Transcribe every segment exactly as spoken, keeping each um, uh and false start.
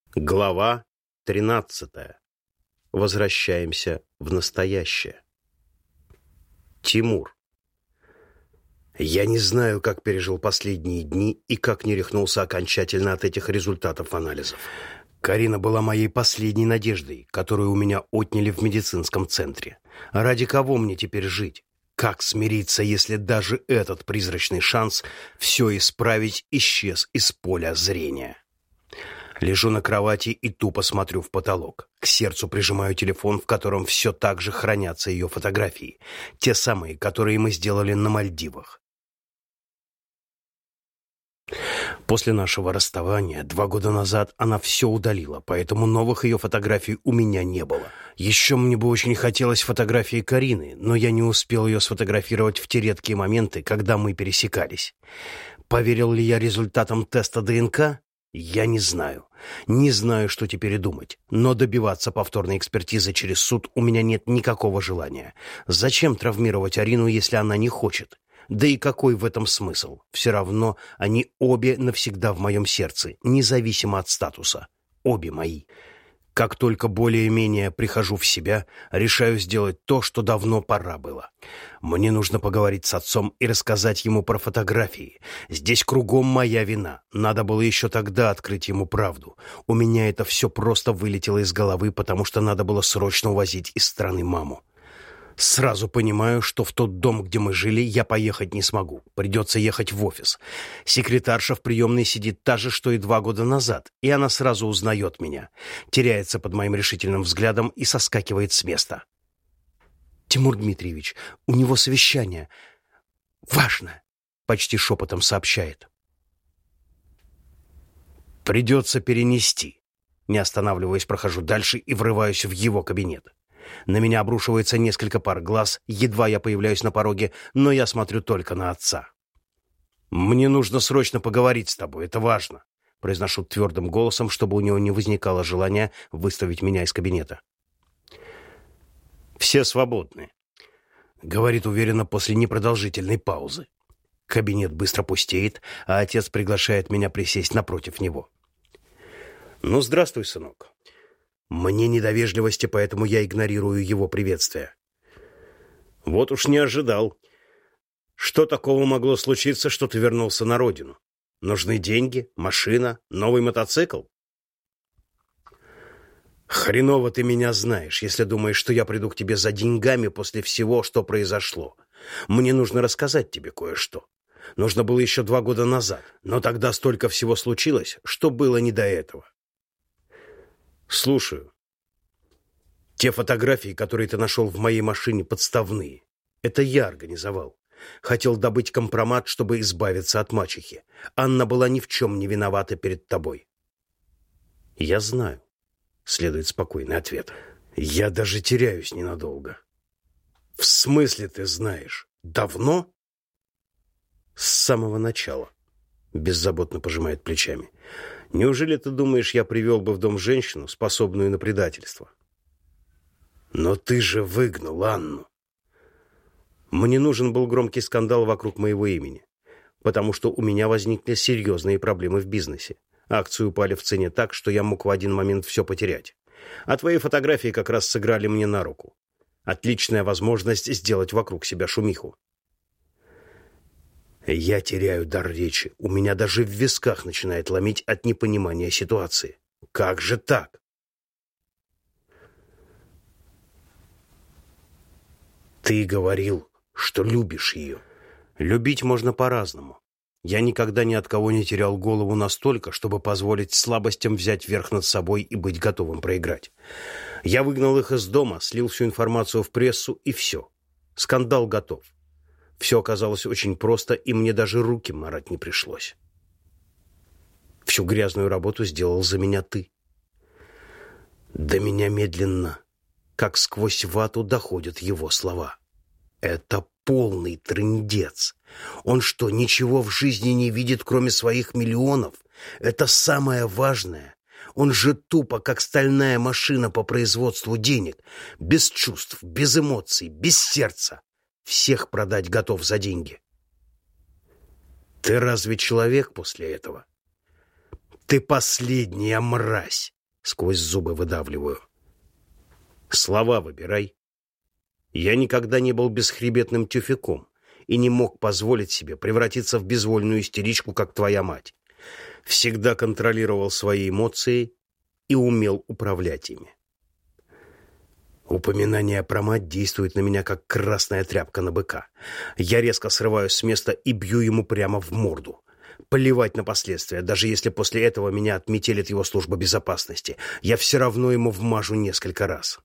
Глава тринадцатая. Возвращаемся в настоящее. Тимур. Я не знаю, как пережил последние дни и как не рехнулся окончательно от этих результатов анализов. Карина была моей последней надеждой, которую у меня отняли в медицинском центре. Ради кого мне теперь жить? Как смириться, если даже этот призрачный шанс все исправить исчез из поля зрения? Лежу на кровати и тупо смотрю в потолок. К сердцу прижимаю телефон, в котором все так же хранятся ее фотографии. Те самые, которые мы сделали на Мальдивах. После нашего расставания два года назад она все удалила, поэтому новых ее фотографий у меня не было. Еще мне бы очень хотелось фотографии Карины, но я не успел ее сфотографировать в те редкие моменты, когда мы пересекались. Поверил ли я результатам теста ДНК? Я не знаю. Не знаю, что теперь и думать. Но добиваться повторной экспертизы через суд у меня нет никакого желания. Зачем травмировать Арину, если она не хочет? Да и какой в этом смысл? Все равно они обе навсегда в моем сердце, независимо от статуса. Обе мои. Как только более-менее прихожу в себя, решаю сделать то, что давно пора было. Мне нужно поговорить с отцом и рассказать ему про фотографии. Здесь кругом моя вина. Надо было еще тогда открыть ему правду. У меня это все просто вылетело из головы, потому что надо было срочно увозить из страны маму. Сразу понимаю, что в тот дом, где мы жили, я поехать не смогу. Придется ехать в офис. Секретарша в приемной сидит та же, что и два года назад, и она сразу узнает меня. Теряется под моим решительным взглядом и соскакивает с места. «Тимур Дмитриевич, у него совещание. Важно!» — почти шепотом сообщает. «Придется перенести». Не останавливаясь, прохожу дальше и врываюсь в его кабинет. На меня обрушивается несколько пар глаз, едва я появляюсь на пороге, но я смотрю только на отца. «Мне нужно срочно поговорить с тобой, это важно», — произношу твердым голосом, чтобы у него не возникало желания выставить меня из кабинета. «Все свободны», — говорит уверенно после непродолжительной паузы. Кабинет быстро пустеет, а отец приглашает меня присесть напротив него. «Ну, здравствуй, сынок». Мне не до вежливости, поэтому я игнорирую его приветствие. Вот уж не ожидал. Что такого могло случиться, что ты вернулся на родину? Нужны деньги, машина, новый мотоцикл? Хреново ты меня знаешь, если думаешь, что я приду к тебе за деньгами после всего, что произошло. Мне нужно рассказать тебе кое-что. Нужно было еще два года назад, но тогда столько всего случилось, что было не до этого. Слушаю. Те фотографии, которые ты нашел в моей машине, подставные. Это я организовал. Хотел добыть компромат, чтобы избавиться от мачехи. Анна была ни в чем не виновата перед тобой. Я знаю. Следует спокойный ответ. Я даже теряюсь ненадолго. В смысле ты знаешь? Давно? С самого начала. Беззаботно пожимает плечами. Неужели ты думаешь, я привел бы в дом женщину, способную на предательство? Но ты же выгнал Анну. Мне нужен был громкий скандал вокруг моего имени, потому что у меня возникли серьезные проблемы в бизнесе. Акции упали в цене так, что я мог в один момент все потерять. А твои фотографии как раз сыграли мне на руку. Отличная возможность сделать вокруг себя шумиху. Я теряю дар речи. У меня даже в висках начинает ломить от непонимания ситуации. Как же так? Ты говорил, что любишь ее. Любить можно по-разному. Я никогда ни от кого не терял голову настолько, чтобы позволить слабостям взять верх над собой и быть готовым проиграть. Я выгнал их из дома, слил всю информацию в прессу, и все. Скандал готов. Все оказалось очень просто, и мне даже руки марать не пришлось. Всю грязную работу сделал за меня ты. До меня медленно, как сквозь вату, доходят его слова. Это полный трындец. Он что, ничего в жизни не видит, кроме своих миллионов? Это самое важное. Он же тупо, как стальная машина по производству денег. Без чувств, без эмоций, без сердца. Всех продать готов за деньги. Ты разве человек после этого? Ты последняя мразь. Сквозь зубы выдавливаю. Слова выбирай. Я никогда не был бесхребетным тюфяком и не мог позволить себе превратиться в безвольную истеричку, как твоя мать. Всегда контролировал свои эмоции и умел управлять ими. Упоминание про мать действует на меня, как красная тряпка на быка. Я резко срываюсь с места и бью ему прямо в морду. Плевать на последствия, даже если после этого меня отметелит его служба безопасности. Я все равно ему вмажу несколько раз.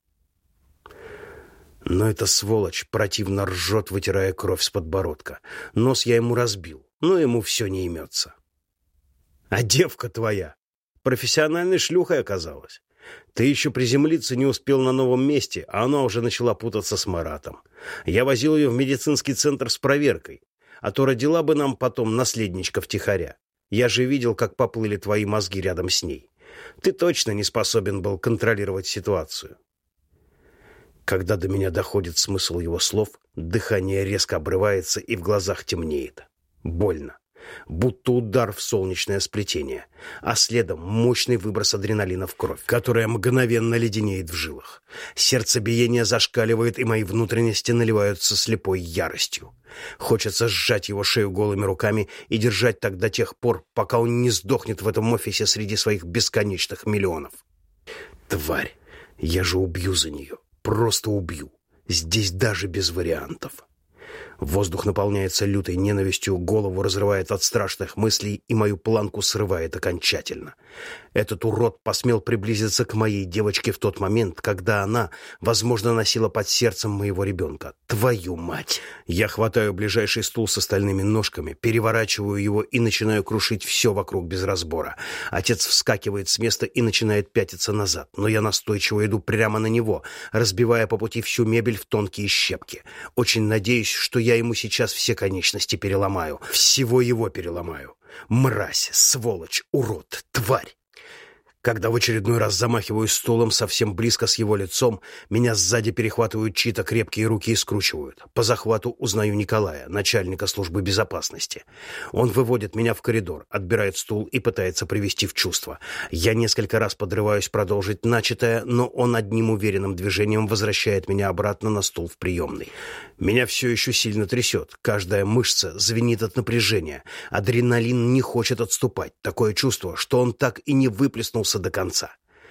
Но эта сволочь противно ржет, вытирая кровь с подбородка. Нос я ему разбил, но ему все не имется. А девка твоя профессиональной шлюхой оказалась. Ты еще приземлиться не успел на новом месте, а она уже начала путаться с Маратом. Я возил ее в медицинский центр с проверкой, а то родила бы нам потом наследничка втихаря. Я же видел, как поплыли твои мозги рядом с ней. Ты точно не способен был контролировать ситуацию. Когда до меня доходит смысл его слов, дыхание резко обрывается и в глазах темнеет. Больно. Будто удар в солнечное сплетение, а следом мощный выброс адреналина в кровь, которая мгновенно леденеет в жилах. Сердцебиение зашкаливает, и мои внутренности наливаются слепой яростью. Хочется сжать его шею голыми руками и держать так до тех пор, пока он не сдохнет в этом офисе среди своих бесконечных миллионов. Тварь, я же убью за нее, просто убью. Здесь даже без вариантов. Воздух наполняется лютой ненавистью, голову разрывает от страшных мыслей и мою планку срывает окончательно. Этот урод посмел приблизиться к моей девочке в тот момент, когда она, возможно, носила под сердцем моего ребенка. Твою мать! Я хватаю ближайший стул с остальными ножками, переворачиваю его и начинаю крушить все вокруг без разбора. Отец вскакивает с места и начинает пятиться назад, но я настойчиво иду прямо на него, разбивая по пути всю мебель в тонкие щепки. Очень надеюсь, что я ему сейчас все конечности переломаю. Всего его переломаю. Мразь, сволочь, урод, тварь. Когда в очередной раз замахиваюсь стулом совсем близко с его лицом, меня сзади перехватывают чьи-то крепкие руки и скручивают. По захвату узнаю Николая, начальника службы безопасности. Он выводит меня в коридор, отбирает стул и пытается привести в чувство. Я несколько раз подрываюсь продолжить начатое, но он одним уверенным движением возвращает меня обратно на стул в приемной. Меня все еще сильно трясет, каждая мышца звенит от напряжения. Адреналин не хочет отступать. Такое чувство, что он так и не выплеснулся до конца.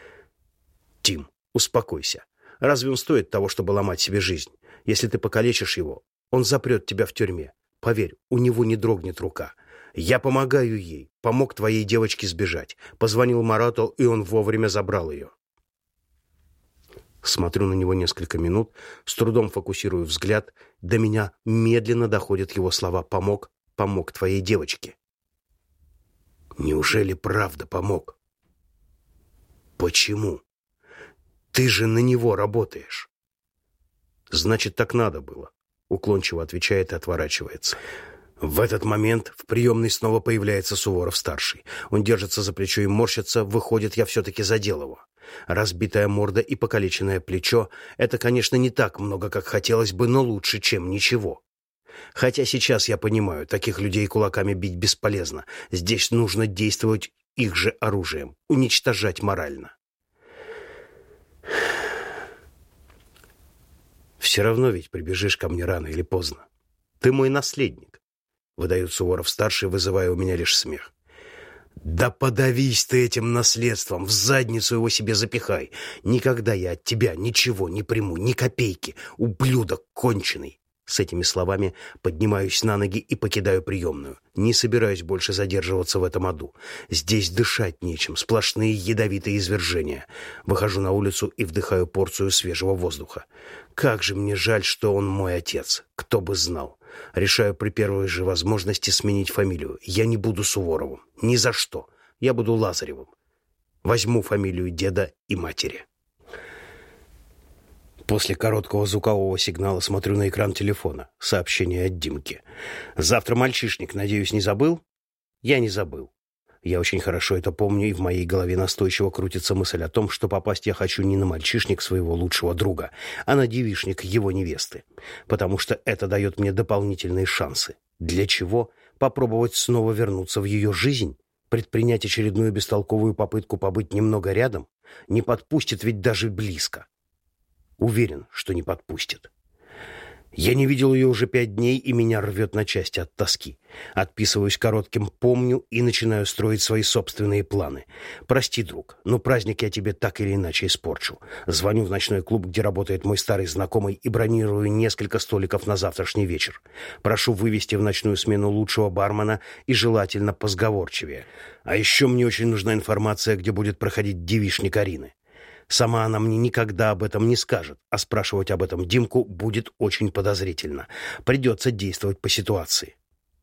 Тим, успокойся. Разве он стоит того, чтобы ломать себе жизнь? Если ты покалечишь его, он запрет тебя в тюрьме. Поверь, у него не дрогнет рука. Я помогаю ей, помог твоей девочке сбежать. Позвонил Марату, и он вовремя забрал ее. Смотрю на него несколько минут, с трудом фокусирую взгляд. До меня медленно доходят его слова «помог, помог твоей девочке». Неужели правда помог? Почему? Ты же на него работаешь. Значит, так надо было, уклончиво отвечает и отворачивается. В этот момент в приемной снова появляется Суворов-старший. Он держится за плечо и морщится. Выходит, я все-таки задел его. Разбитая морда и покалеченное плечо — это, конечно, не так много, как хотелось бы, но лучше, чем ничего. Хотя сейчас я понимаю, таких людей кулаками бить бесполезно. Здесь нужно действовать их же оружием, уничтожать морально. Все равно ведь прибежишь ко мне рано или поздно. Ты мой наследник, выдает Суворов-старший, вызывая у меня лишь смех. Да подавись ты этим наследством, в задницу его себе запихай. Никогда я от тебя ничего не приму, ни копейки, ублюдок конченый. С этими словами поднимаюсь на ноги и покидаю приемную. Не собираюсь больше задерживаться в этом аду. Здесь дышать нечем, сплошные ядовитые извержения. Выхожу на улицу и вдыхаю порцию свежего воздуха. Как же мне жаль, что он мой отец. Кто бы знал. Решаю при первой же возможности сменить фамилию. Я не буду Суворовым. Ни за что. Я буду Лазаревым. Возьму фамилию деда и матери. После короткого звукового сигнала смотрю на экран телефона. Сообщение от Димки. «Завтра мальчишник, надеюсь, не забыл?» Я не забыл. Я очень хорошо это помню, и в моей голове настойчиво крутится мысль о том, что попасть я хочу не на мальчишник своего лучшего друга, а на девичник его невесты. Потому что это дает мне дополнительные шансы. Для чего? Попробовать снова вернуться в ее жизнь? Предпринять очередную бестолковую попытку побыть немного рядом? Не подпустит ведь даже близко. Уверен, что не подпустит. Я не видел ее уже пять дней, и меня рвет на части от тоски. Отписываюсь коротким «помню» и начинаю строить свои собственные планы. Прости, друг, но праздник я тебе так или иначе испорчу. Звоню в ночной клуб, где работает мой старый знакомый, и бронирую несколько столиков на завтрашний вечер. Прошу вывести в ночную смену лучшего бармена и желательно позговорчивее. А еще мне очень нужна информация, где будет проходить девичник Арины. Сама она мне никогда об этом не скажет, а спрашивать об этом Димку будет очень подозрительно. Придется действовать по ситуации.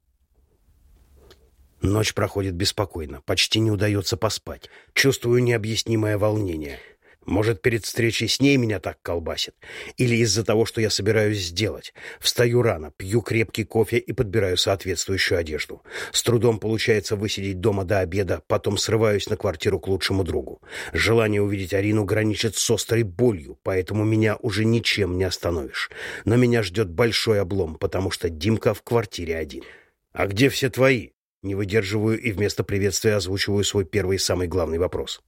Ночь проходит беспокойно, почти не удается поспать. Чувствую необъяснимое волнение. Может, перед встречей с ней меня так колбасит? Или из-за того, что я собираюсь сделать? Встаю рано, пью крепкий кофе и подбираю соответствующую одежду. С трудом получается высидеть дома до обеда, потом срываюсь на квартиру к лучшему другу. Желание увидеть Арину граничит с острой болью, поэтому меня уже ничем не остановишь. Но меня ждет большой облом, потому что Димка в квартире один. «А где все твои?» Не выдерживаю и вместо приветствия озвучиваю свой первый и самый главный вопрос.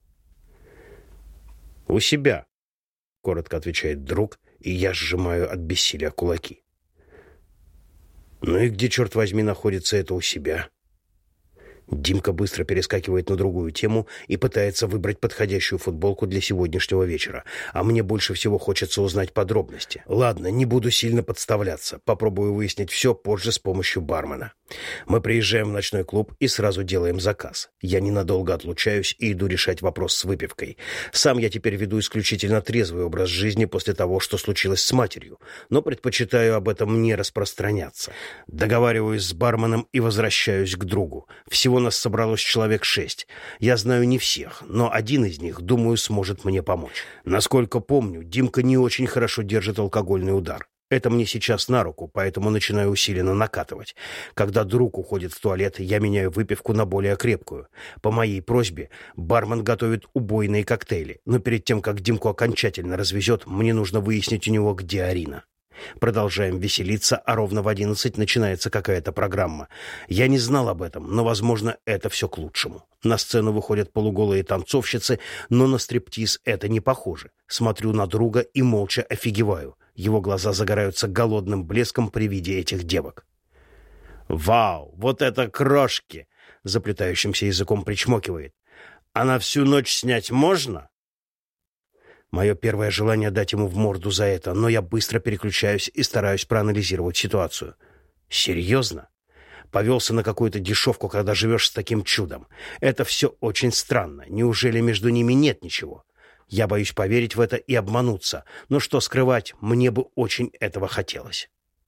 «У себя», — коротко отвечает друг, и я сжимаю от бессилия кулаки. «Ну и где, черт возьми, находится это «у себя»?» Димка быстро перескакивает на другую тему и пытается выбрать подходящую футболку для сегодняшнего вечера, а мне больше всего хочется узнать подробности. Ладно, не буду сильно подставляться, попробую выяснить все позже с помощью бармена. Мы приезжаем в ночной клуб и сразу делаем заказ. Я ненадолго отлучаюсь и иду решать вопрос с выпивкой. Сам я теперь веду исключительно трезвый образ жизни после того, что случилось с матерью, но предпочитаю об этом не распространяться. Договариваюсь с барменом и возвращаюсь к другу. Всего нас собралось человек шесть. Я знаю не всех, но один из них, думаю, сможет мне помочь. Насколько помню, Димка не очень хорошо держит алкогольный удар. Это мне сейчас на руку, поэтому начинаю усиленно накатывать. Когда друг уходит в туалет, я меняю выпивку на более крепкую. По моей просьбе бармен готовит убойные коктейли, но перед тем, как Димку окончательно развезет, мне нужно выяснить у него, где Арина. Продолжаем веселиться, а ровно в одиннадцать начинается какая-то программа. Я не знал об этом, но, возможно, это все к лучшему. На сцену выходят полуголые танцовщицы, но на стриптиз это не похоже. Смотрю на друга и молча офигеваю. Его глаза загораются голодным блеском при виде этих девок. «Вау, вот это крошки!» — заплетающимся языком причмокивает. «А на всю ночь снять можно?» Мое первое желание дать ему в морду за это, но я быстро переключаюсь и стараюсь проанализировать ситуацию. Серьезно? Повелся на какую-то дешевку, когда живешь с таким чудом. Это все очень странно. Неужели между ними нет ничего? Я боюсь поверить в это и обмануться. Но что скрывать, мне бы очень этого хотелось.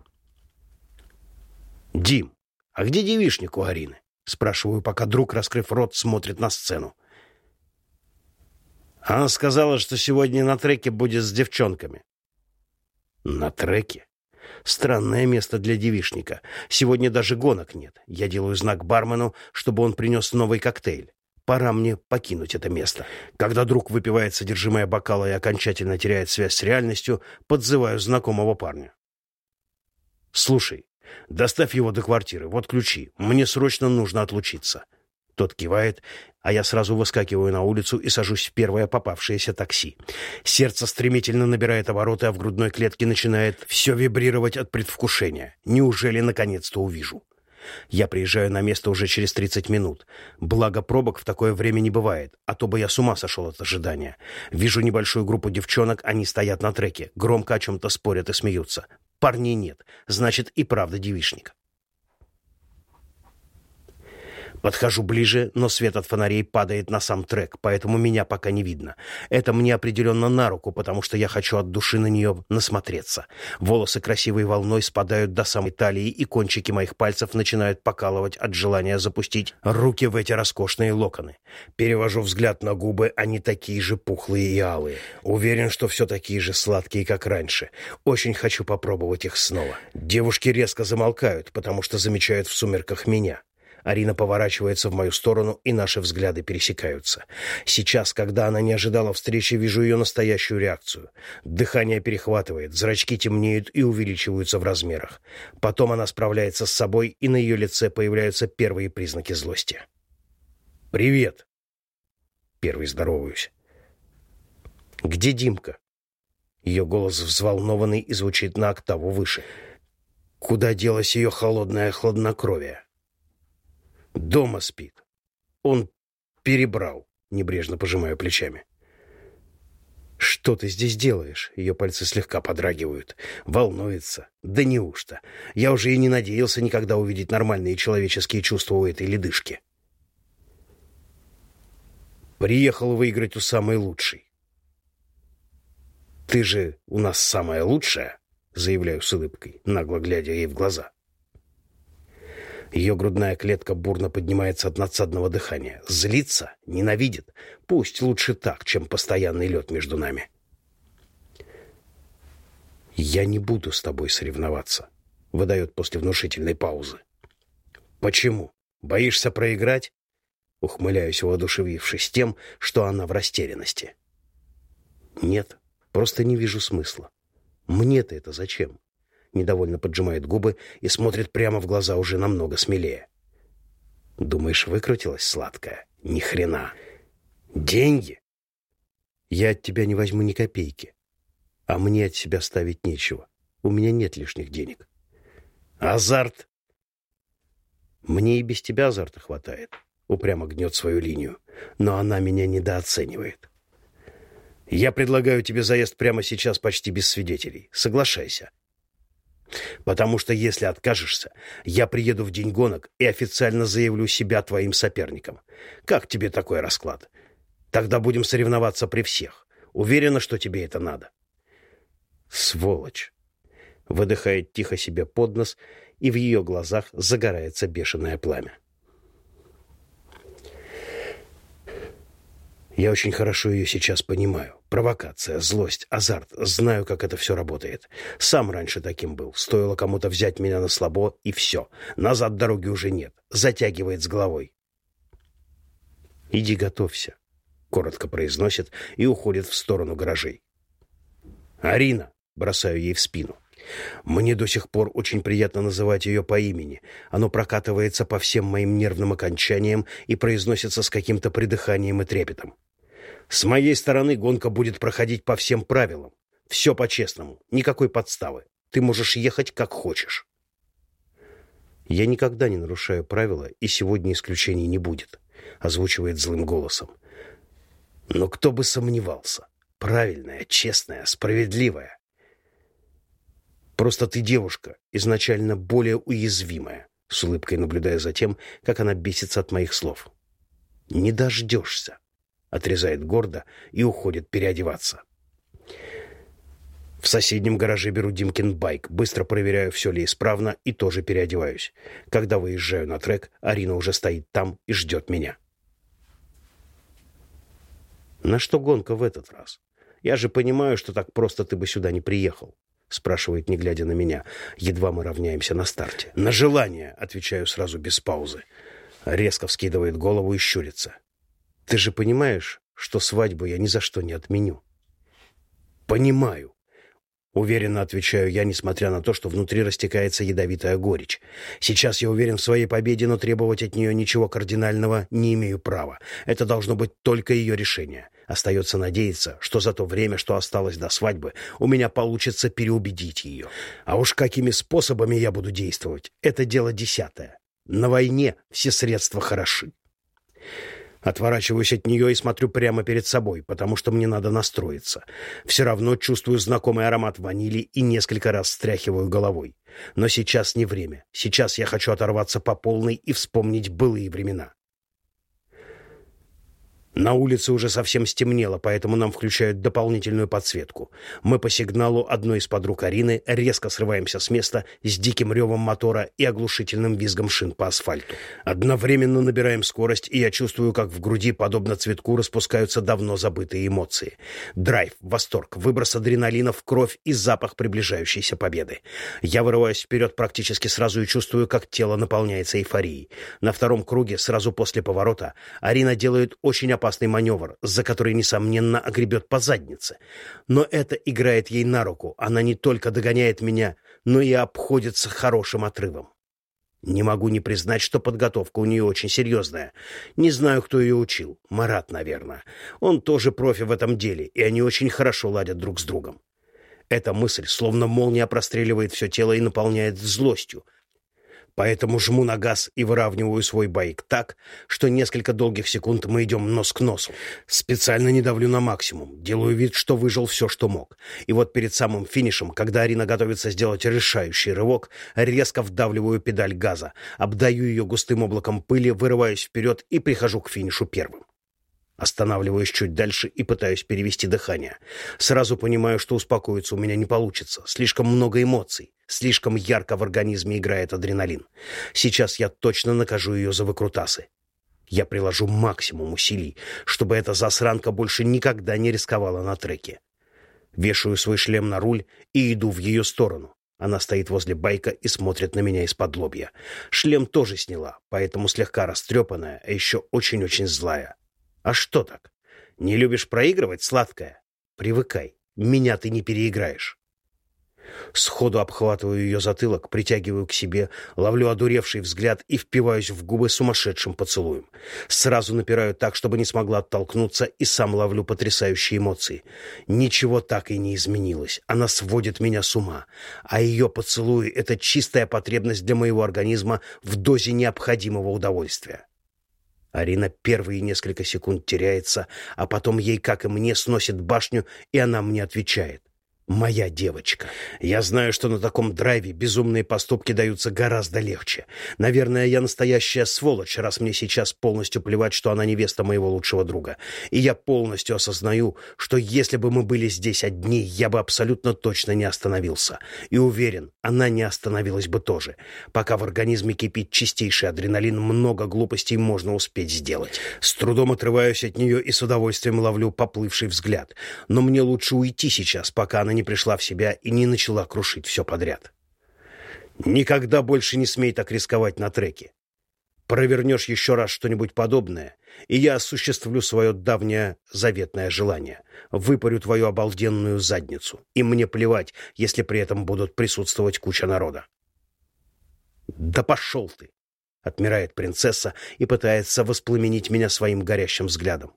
«Дим, а где девичник у Арины?» Спрашиваю, пока друг, раскрыв рот, смотрит на сцену. Она сказала, что сегодня на треке будет с девчонками. На треке? Странное место для девичника. Сегодня даже гонок нет. Я делаю знак бармену, чтобы он принес новый коктейль. Пора мне покинуть это место. Когда друг выпивает содержимое бокала и окончательно теряет связь с реальностью, подзываю знакомого парня. «Слушай, доставь его до квартиры. Вот ключи. Мне срочно нужно отлучиться». Тот кивает, а я сразу выскакиваю на улицу и сажусь в первое попавшееся такси. Сердце стремительно набирает обороты, а в грудной клетке начинает все вибрировать от предвкушения. Неужели наконец-то увижу? Я приезжаю на место уже через тридцать минут. Благо пробок в такое время не бывает, а то бы я с ума сошел от ожидания. Вижу небольшую группу девчонок, они стоят на треке, громко о чем-то спорят и смеются. Парней нет, значит и правда девичник. Подхожу ближе, но свет от фонарей падает на сам трек, поэтому меня пока не видно. Это мне определенно на руку, потому что я хочу от души на нее насмотреться. Волосы красивой волной спадают до самой талии, и кончики моих пальцев начинают покалывать от желания запустить руки в эти роскошные локоны. Перевожу взгляд на губы, они такие же пухлые и алые. Уверен, что все такие же сладкие, как раньше. Очень хочу попробовать их снова. Девушки резко замолкают, потому что замечают в сумерках меня. Арина поворачивается в мою сторону, и наши взгляды пересекаются. Сейчас, когда она не ожидала встречи, вижу ее настоящую реакцию. Дыхание перехватывает, зрачки темнеют и увеличиваются в размерах. Потом она справляется с собой, и на ее лице появляются первые признаки злости. «Привет!» Первый здороваюсь. «Где Димка?» Ее голос взволнованный и звучит на октаву выше. Куда делось ее холодное хладнокровие? «Дома спит. Он перебрал», — небрежно пожимаю плечами. «Что ты здесь делаешь?» Ее пальцы слегка подрагивают. Волнуется. Да неужто? Я уже и не надеялся никогда увидеть нормальные человеческие чувства у этой ледышки. «Приехал выиграть у самой лучшей». «Ты же у нас самая лучшая», — заявляю с улыбкой, нагло глядя ей в глаза. Ее грудная клетка бурно поднимается от надсадного дыхания. Злится, ненавидит. Пусть лучше так, чем постоянный лед между нами. «Я не буду с тобой соревноваться», — выдает после внушительной паузы. «Почему? Боишься проиграть?» Ухмыляюсь, воодушевившись тем, что она в растерянности. «Нет, просто не вижу смысла. Мне-то это зачем?» Недовольно поджимает губы и смотрит прямо в глаза уже намного смелее. «Думаешь, выкрутилась, сладкая? Ни хрена. Деньги? Я от тебя не возьму ни копейки. А мне от себя ставить нечего. У меня нет лишних денег. Азарт? Мне и без тебя азарта хватает». Упрямо гнет свою линию. Но она меня недооценивает. «Я предлагаю тебе заезд прямо сейчас почти без свидетелей. Соглашайся. Потому что если откажешься, я приеду в день гонок и официально заявлю себя твоим соперником. Как тебе такой расклад? Тогда будем соревноваться при всех. Уверена, что тебе это надо». «Сволочь!» Выдыхает тихо себе под нос, и в ее глазах загорается бешеное пламя. Я очень хорошо ее сейчас понимаю. Провокация, злость, азарт. Знаю, как это все работает. Сам раньше таким был. Стоило кому-то взять меня на слабо, и все. Назад дороги уже нет. Затягивает с головой. «Иди готовься», — коротко произносит и уходит в сторону гаражей. «Арина», — бросаю ей в спину. Мне до сих пор очень приятно называть ее по имени. Оно прокатывается по всем моим нервным окончаниям и произносится с каким-то придыханием и трепетом. С моей стороны гонка будет проходить по всем правилам. Все по-честному, никакой подставы. Ты можешь ехать как хочешь. Я никогда не нарушаю правила, и сегодня исключений не будет, озвучивает злым голосом. Но кто бы сомневался. Правильная, честная, справедливая. Просто ты девушка, изначально более уязвимая, с улыбкой наблюдая за тем, как она бесится от моих слов. «Не дождешься», — отрезает гордо и уходит переодеваться. В соседнем гараже беру Димкин байк, быстро проверяю, все ли исправно, и тоже переодеваюсь. Когда выезжаю на трек, Арина уже стоит там и ждет меня. «На что гонка в этот раз? Я же понимаю, что так просто ты бы сюда не приехал», — спрашивает, не глядя на меня. Едва мы равняемся на старте. «На желание», — отвечаю сразу без паузы. Резко вскидывает голову и щурится. «Ты же понимаешь, что свадьбу я ни за что не отменю?» «Понимаю», — уверенно отвечаю я, несмотря на то, что внутри растекается ядовитая горечь. Сейчас я уверен в своей победе, но требовать от нее ничего кардинального не имею права. Это должно быть только ее решение. Остается надеяться, что за то время, что осталось до свадьбы, у меня получится переубедить ее. А уж какими способами я буду действовать, это дело десятое. На войне все средства хороши. Отворачиваюсь от нее и смотрю прямо перед собой, потому что мне надо настроиться. Все равно чувствую знакомый аромат ванили и несколько раз встряхиваю головой. Но сейчас не время. Сейчас я хочу оторваться по полной и вспомнить былые времена. На улице уже совсем стемнело, поэтому нам включают дополнительную подсветку. Мы по сигналу одной из подруг Арины резко срываемся с места с диким ревом мотора и оглушительным визгом шин по асфальту. Одновременно набираем скорость, и я чувствую, как в груди, подобно цветку, распускаются давно забытые эмоции. Драйв, восторг, выброс адреналина в кровь и запах приближающейся победы. Я вырываюсь вперед практически сразу и чувствую, как тело наполняется эйфорией. На втором круге, сразу после поворота, Арина делает очень опасный опасный маневр, за который, несомненно, огребет по заднице. Но это играет ей на руку. Она не только догоняет меня, но и обходится хорошим отрывом. Не могу не признать, что подготовка у нее очень серьезная. Не знаю, кто ее учил. Марат, наверное. Он тоже профи в этом деле, и они очень хорошо ладят друг с другом. Эта мысль словно молния простреливает все тело и наполняет злостью. Поэтому жму на газ и выравниваю свой байк так, что несколько долгих секунд мы идем нос к носу. Специально не давлю на максимум, делаю вид, что выжил все, что мог. И вот перед самым финишем, когда Арина готовится сделать решающий рывок, резко вдавливаю педаль газа, обдаю ее густым облаком пыли, вырываюсь вперед и прихожу к финишу первым. Останавливаюсь чуть дальше и пытаюсь перевести дыхание. Сразу понимаю, что успокоиться у меня не получится. Слишком много эмоций. Слишком ярко в организме играет адреналин. Сейчас я точно накажу ее за выкрутасы. Я приложу максимум усилий, чтобы эта засранка больше никогда не рисковала на треке. Вешаю свой шлем на руль и иду в ее сторону. Она стоит возле байка и смотрит на меня из-под лобья. Шлем тоже сняла, поэтому слегка растрепанная, а еще очень-очень злая. А что так? Не любишь проигрывать, сладкая? Привыкай, меня ты не переиграешь. Сходу обхватываю ее затылок, притягиваю к себе, ловлю одуревший взгляд и впиваюсь в губы сумасшедшим поцелуем. Сразу напираю так, чтобы не смогла оттолкнуться, и сам ловлю потрясающие эмоции. Ничего так и не изменилось. Она сводит меня с ума. А ее поцелуи — это чистая потребность для моего организма в дозе необходимого удовольствия. Арина первые несколько секунд теряется, а потом ей, как и мне, сносит башню, и она мне отвечает. Моя девочка. Я знаю, что на таком драйве безумные поступки даются гораздо легче. Наверное, я настоящая сволочь, раз мне сейчас полностью плевать, что она невеста моего лучшего друга. И я полностью осознаю, что если бы мы были здесь одни, я бы абсолютно точно не остановился. И уверен, она не остановилась бы тоже. Пока в организме кипит чистейший адреналин, много глупостей можно успеть сделать. С трудом отрываюсь от нее и с удовольствием ловлю поплывший взгляд. Но мне лучше уйти сейчас, пока она не пришла в себя и не начала крушить все подряд. Никогда больше не смей так рисковать на треке. Провернешь еще раз что-нибудь подобное, и я осуществлю свое давнее заветное желание. Выпарю твою обалденную задницу, и мне плевать, если при этом будут присутствовать куча народа. «Да пошел ты!» — отмирает принцесса и пытается воспламенить меня своим горящим взглядом.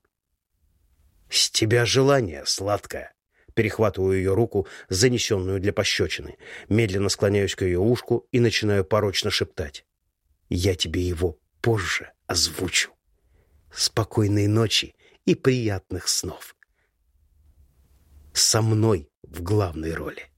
«С тебя желание, сладкая!» Перехватываю ее руку, занесенную для пощечины, медленно склоняюсь к ее ушку и начинаю порочно шептать. «Я тебе его позже озвучу. Спокойной ночи и приятных снов. Со мной в главной роли».